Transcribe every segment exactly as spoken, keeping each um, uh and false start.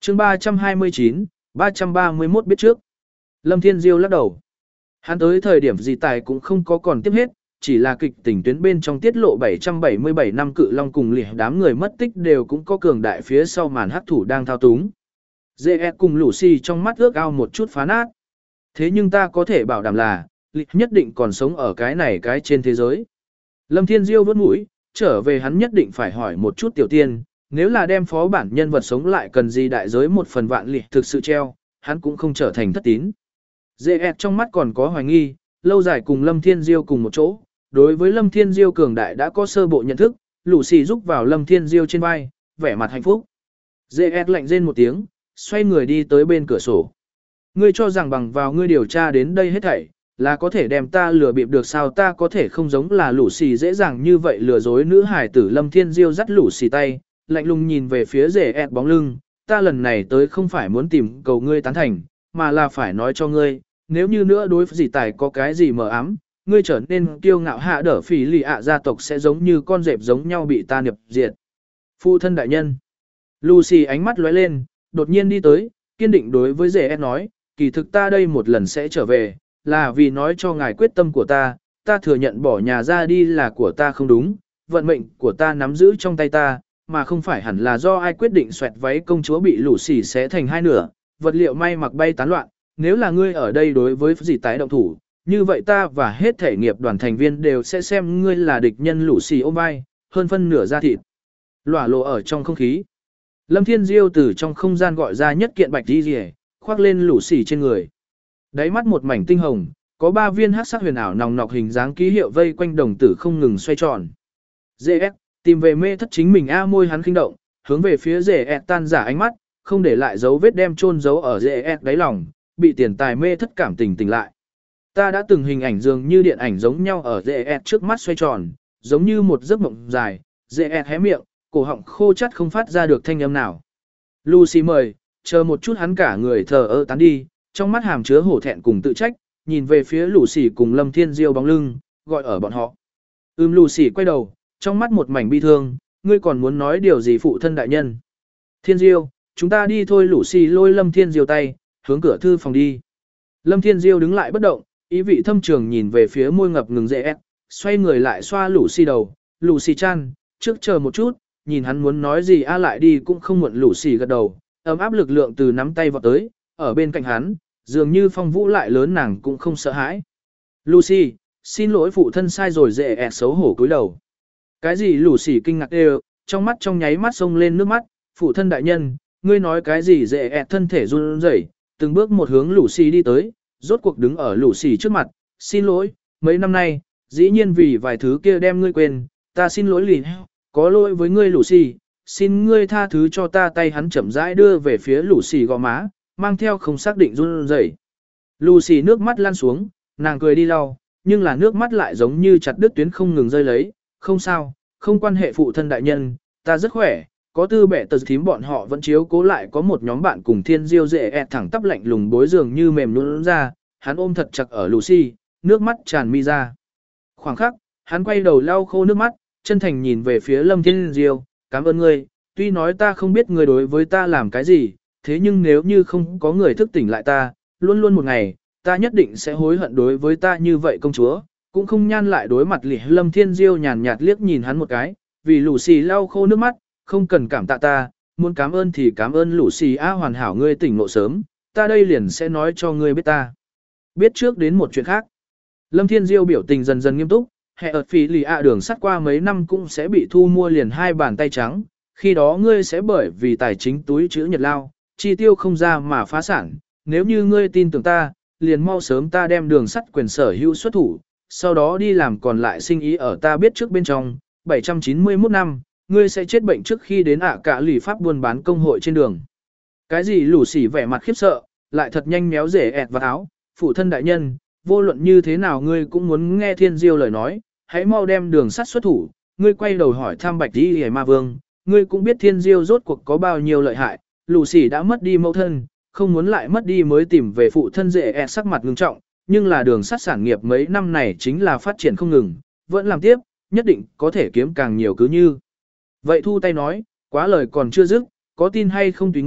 chương ba trăm hai mươi chín, ba trăm ba mươi mốt biết trước. Lâm Thiên Diêu lắc đầu. Hắn tới thời điểm gì tài cũng không có còn tiếp hết, chỉ là kịch tình tuyến bên trong tiết lộ bảy trăm bảy mươi bảy năm cự long cùng liệt đám người mất tích đều cũng có cường đại phía sau màn hắc thủ đang thao túng. giê ét cùng Lucy trong mắt ước ao một chút phá nát. Thế nhưng ta có thể bảo đảm là, liệt nhất định còn sống ở cái này cái trên thế giới. Lâm Thiên Diêu vớt mũi, trở về hắn nhất định phải hỏi một chút tiểu tiên, nếu là đem phó bản nhân vật sống lại cần gì đại giới một phần vạn liệt thực sự treo, hắn cũng không trở thành thất tín. giê ét trong mắt còn có hoài nghi, lâu dài cùng Lâm Thiên Diêu cùng một chỗ, đối với Lâm Thiên Diêu cường đại đã có sơ bộ nhận thức, Lucy giúp vào Lâm Thiên Diêu trên vai, vẻ mặt hạnh phúc. giê ét lạnh rên một tiếng, xoay người đi tới bên cửa sổ. Ngươi cho rằng bằng vào ngươi điều tra đến đây hết thảy, là có thể đem ta lừa bịp được sao? Ta có thể không giống là Lucy dễ dàng như vậy lừa dối nữ hải tử. Lâm Thiên Diêu dắt Lucy tay, lạnh lùng nhìn về phía giê ét bóng lưng, ta lần này tới không phải muốn tìm cầu ngươi tán thành, mà là phải nói cho ngươi, nếu như nữa đối với dì tài có cái gì mờ ám, ngươi trở nên kiêu ngạo hạ đỡ phỉ lì ạ gia tộc sẽ giống như con dẹp giống nhau bị ta niệp diệt. Phụ thân đại nhân. Lucy ánh mắt lóe lên, đột nhiên đi tới, kiên định đối với giê ét nói, kỳ thực ta đây một lần sẽ trở về, là vì nói cho ngài quyết tâm của ta, ta thừa nhận bỏ nhà ra đi là của ta không đúng, vận mệnh của ta nắm giữ trong tay ta, mà không phải hẳn là do ai quyết định xoẹt váy công chúa bị lũ xỉ xé thành hai nửa, vật liệu may mặc bay tán loạn, nếu là ngươi ở đây đối với dì tái động thủ, như vậy ta và hết thể nghiệp đoàn thành viên đều sẽ xem ngươi là địch nhân. Lũ xỉ ôm vai, hơn phân nửa da thịt, lỏa lộ ở trong không khí. Lâm Thiên Diêu từ trong không gian gọi ra nhất kiện bạch đi rìa, khoác lên lũ xỉ trên người. Đáy mắt một mảnh tinh hồng, có ba viên hắc sắc huyền ảo nòng nọc hình dáng ký hiệu vây quanh đồng tử không ngừng xoay tròn. giê ét tìm về mê thất chính mình a môi hắn khinh động, hướng về phía giê ét tan giả ánh mắt, không để lại dấu vết đem chôn giấu ở giê ét đáy lòng, bị tiền tài mê thất cảm tình tỉnh lại. Ta đã từng hình ảnh dường như điện ảnh giống nhau ở giê ét trước mắt xoay tròn, giống như một giấc mộng dài. giê ét hé miệng, cổ họng khô chắt không phát ra được thanh âm nào. Lucy mời, chờ một chút. Hắn cả người thờ ơ tán đi, trong mắt hàm chứa hổ thẹn cùng tự trách, nhìn về phía Lucy cùng Lâm Thiên Diêu bóng lưng, gọi ở bọn họ. Ừm. Lucy quay đầu, trong mắt một mảnh bi thương, ngươi còn muốn nói điều gì phụ thân đại nhân? Thiên Diêu, chúng ta đi thôi. Lucy lôi Lâm Thiên Diêu tay, hướng cửa thư phòng đi. Lâm Thiên Diêu đứng lại bất động, ý vị thâm trường nhìn về phía môi ngập ngừng giê ét, xoay người lại xoa Lucy đầu. Lucy chan, trước chờ một chút, nhìn hắn muốn nói gì a lại đi cũng không muộn. Lucy gật đầu, ấm áp lực lượng từ nắm tay vọt tới, ở bên cạnh hắn, dường như phong vũ lại lớn nàng cũng không sợ hãi. Lucy, xin lỗi phụ thân sai rồi. giê ét xấu hổ cúi đầu. Cái gì? Lucy kinh ngạc đều, trong mắt trong nháy mắt xông lên nước mắt, phụ thân đại nhân, ngươi nói cái gì? giê ét thân thể run rẩy, từng bước một hướng Lucy đi tới, rốt cuộc đứng ở Lucy trước mặt, xin lỗi, mấy năm nay, dĩ nhiên vì vài thứ kia đem ngươi quên, ta xin lỗi lì, có lỗi với ngươi Lucy, xin ngươi tha thứ cho ta. Tay hắn chậm rãi đưa về phía Lucy gò má, mang theo không xác định run rẩy. Lucy nước mắt lan xuống, nàng cười đi lau, nhưng là nước mắt lại giống như chặt đứt tuyến không ngừng rơi lấy, không sao, không quan hệ phụ thân đại nhân, ta rất khỏe. Có tư bẻ tờ thím bọn họ vẫn chiếu cố lại có một nhóm bạn cùng Thiên Diêu. Dễ ẹt thẳng tắp lạnh lùng bối dường như mềm nhũn ra, hắn ôm thật chặt ở Lucy, nước mắt tràn mi ra. Khoảng khắc, hắn quay đầu lau khô nước mắt, chân thành nhìn về phía Lâm Thiên Diêu, cảm ơn ngươi, tuy nói ta không biết ngươi đối với ta làm cái gì, thế nhưng nếu như không có người thức tỉnh lại ta, luôn luôn một ngày, ta nhất định sẽ hối hận đối với ta như vậy công chúa, cũng không nhan lại đối mặt lì. Lâm Thiên Diêu nhàn nhạt liếc nhìn hắn một cái, vì Lucy lau khô nước mắt, không cần cảm tạ ta, muốn cảm ơn thì cảm ơn Lucy a hoàn hảo ngươi tỉnh ngộ sớm, ta đây liền sẽ nói cho ngươi biết ta. Biết trước đến một chuyện khác. Lâm Thiên Diêu biểu tình dần dần nghiêm túc, hệ ợt phí lì ạ đường sắt qua mấy năm cũng sẽ bị thu mua liền hai bàn tay trắng, khi đó ngươi sẽ bởi vì tài chính túi chữ nhật lao, chi tiêu không ra mà phá sản, nếu như ngươi tin tưởng ta, liền mau sớm ta đem đường sắt quyền sở hữu xuất thủ, sau đó đi làm còn lại sinh ý ở ta biết trước bên trong, bảy trăm chín mươi mốt năm, ngươi sẽ chết bệnh trước khi đến ạ cả lì pháp buôn bán công hội trên đường. Cái gì? Lù xỉ vẻ mặt khiếp sợ, lại thật nhanh méo rể ẹt vào áo, phụ thân đại nhân, vô luận như thế nào ngươi cũng muốn nghe Thiên Diêu lời nói, hãy mau đem đường sắt xuất thủ. Ngươi quay đầu hỏi thăm Bạch Đi Hề Ma Vương, ngươi cũng biết Thiên Diêu rốt cuộc có bao nhiêu lợi hại, Lù xỉ đã mất đi mẫu thân, không muốn lại mất đi mới tìm về phụ thân. Rể ẹt sắc mặt ngưng trọng, nhưng là đường sắt sản nghiệp mấy năm này chính là phát triển không ngừng, vẫn làm tiếp, nhất định có thể kiếm càng nhiều cứ như. Vậy thu tay nói, quá lời còn chưa dứt, có tin hay không tùy ngươi,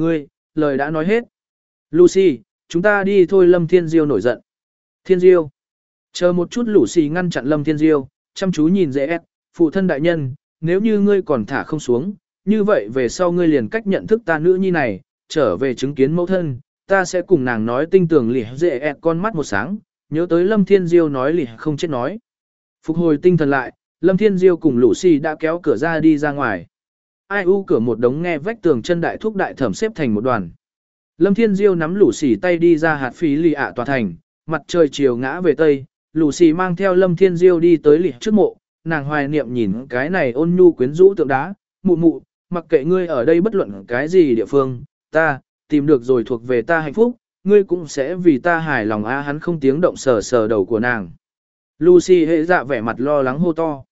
lời đã nói hết. Lucy, chúng ta đi thôi. Lâm Thiên Diêu nổi giận. Thiên Diêu. Chờ một chút. Lucy ngăn chặn Lâm Thiên Diêu, chăm chú nhìn dễ ép, phụ thân đại nhân, nếu như ngươi còn thả không xuống, như vậy về sau ngươi liền cách nhận thức ta nữ nhi này, trở về chứng kiến mẫu thân, ta sẽ cùng nàng nói tinh tường lì dễ ép con mắt một sáng, nhớ tới Lâm Thiên Diêu nói lì không chết nói. Phục hồi tinh thần lại, Lâm Thiên Diêu cùng Lucy đã kéo cửa ra đi ra ngoài. Ai u cửa một đống nghe vách tường chân đại thúc đại thẩm xếp thành một đoàn. Lâm Thiên Diêu nắm Lucy tay đi ra hạt phí lì ạ tòa thành, mặt trời chiều ngã về tây, Lucy mang theo Lâm Thiên Diêu đi tới lì trước mộ, nàng hoài niệm nhìn cái này ôn nhu quyến rũ tượng đá, mụ mụ, mặc kệ ngươi ở đây bất luận cái gì địa phương, ta, tìm được rồi thuộc về ta hạnh phúc, ngươi cũng sẽ vì ta hài lòng a. Hắn không tiếng động sờ sờ đầu của nàng. Lucy hệ dạ vẻ mặt lo lắng hô to.